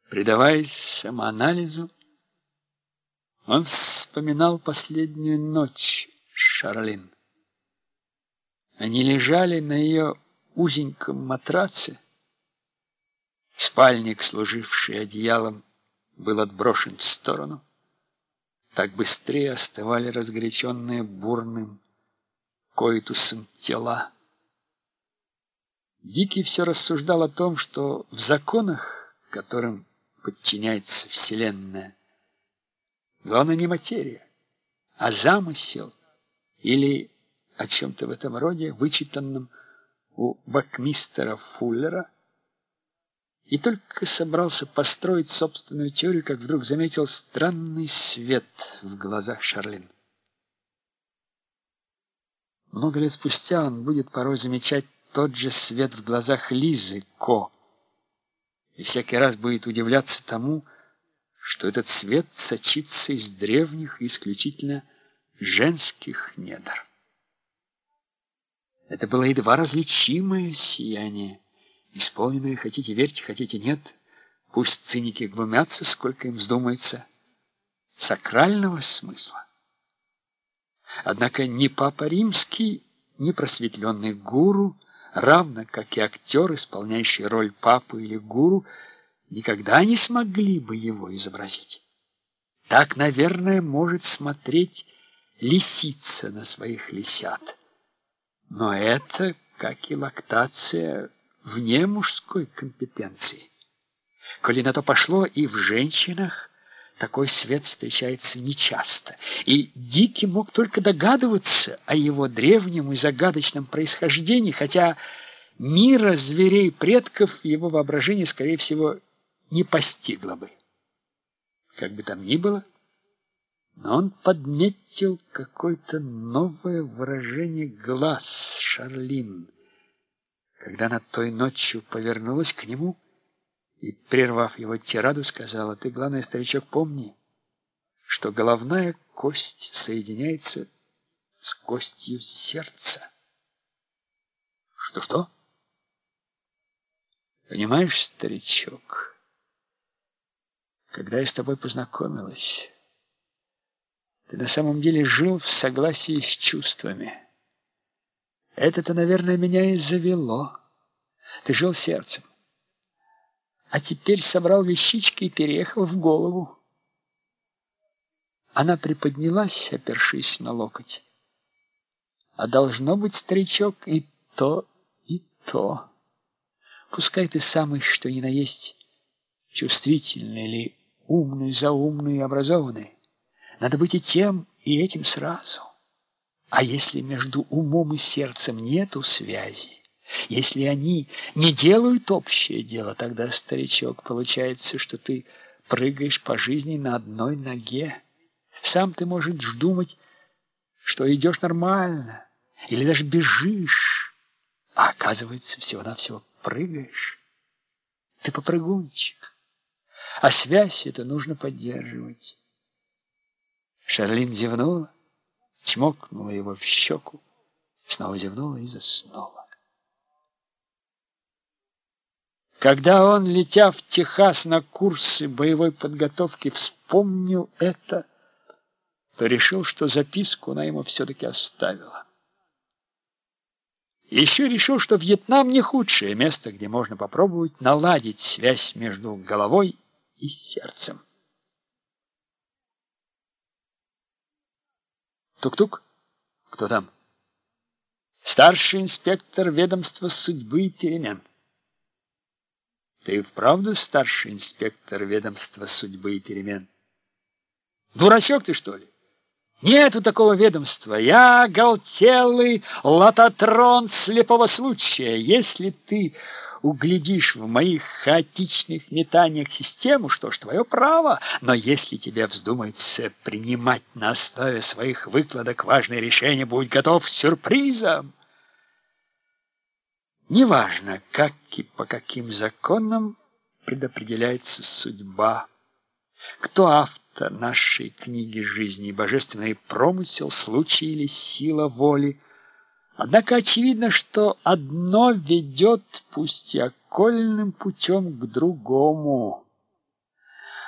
Предаваясь самоанализу, он вспоминал последнюю ночь с Шарлин. Они лежали на ее узеньком матраце. Спальник, служивший одеялом, был отброшен в сторону. Так быстрее остывали разгоряченные бурным коитусом тела. Дикий все рассуждал о том, что в законах, которым подчиняется Вселенная, главное не материя, а замысел или о чем-то в этом роде, вычитанном у бакмистера Фуллера, и только собрался построить собственную теорию, как вдруг заметил странный свет в глазах Шарлин. Много лет спустя он будет порой замечать тот же свет в глазах Лизы Ко, и всякий раз будет удивляться тому, что этот свет сочится из древних и исключительно женских недр. Это было едва различимое сияние, исполненное, хотите верьте, хотите нет, пусть циники глумятся, сколько им вздумается, сакрального смысла. Однако ни Папа Римский, ни просветленный гуру, равно как и актер, исполняющий роль папы или гуру, никогда не смогли бы его изобразить. Так, наверное, может смотреть лисица на своих лисят. Но это, как и лактация, вне мужской компетенции. Коли на то пошло, и в женщинах такой свет встречается нечасто, и Дикий мог только догадываться о его древнем и загадочном происхождении, хотя мира зверей предков его воображение, скорее всего, не постигло бы. Как бы там ни было, но он подметил какое-то новое выражение глаз Шарлин, когда она той ночью повернулась к нему и, прервав его тираду, сказала: «Ты, главное, старичок, помни, что головная кость соединяется с костью сердца». Что? Понимаешь, старичок, когда я с тобой познакомилась, ты на самом деле жил в согласии с чувствами. Это-то, наверное, меня и завело. Ты жил сердцем. А теперь собрал вещички и переехал в голову. Она приподнялась, опершись на локоть. А должно быть, старичок, и то, и то. Пускай ты самый, что ни на есть, чувствительный или умный, заумный и образованный. Надо быть и тем, и этим сразу. А если между умом и сердцем нету связи, если они не делают общее дело, тогда, старичок, получается, что ты прыгаешь по жизни на одной ноге. Сам ты можешь думать, что идешь нормально, или даже бежишь, а оказывается, всего-навсего прыгаешь. Ты попрыгунчик, а связь это нужно поддерживать. Шарлин зевнула, чмокнула его в щеку, снова зевнула и заснула. Когда он, летя в Техас на курсы боевой подготовки, вспомнил это, то решил, что записку она ему все-таки оставила. Еще решил, что Вьетнам не худшее место, где можно попробовать наладить связь между головой и сердцем. Тук-тук. Кто там? Старший инспектор ведомства судьбы и перемен. Ты вправду старший инспектор ведомства судьбы и перемен? Дурачок ты, что ли? Нету такого ведомства. Я оголтелый лототрон слепого случая. Если ты углядишь в моих хаотичных метаниях систему, что ж, твое право. Но если тебе вздумается принимать на основе своих выкладок важные решения, будь готов к сюрпризам. Неважно, как и по каким законам предопределяется судьба, кто автор нашей книги жизни, божественный промысел, случай или сила воли. Однако очевидно, что одно ведет, пусть и окольным путем, к другому.